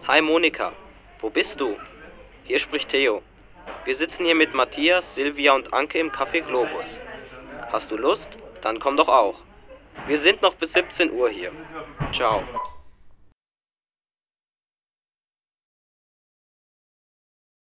Hi Monika, wo bist du? Hier spricht Theo. Wir sitzen hier mit Matthias, Silvia und Anke im Café Globus. Hast du Lust? Dann komm doch auch. Wir sind noch bis 17 Uhr hier. Ciao.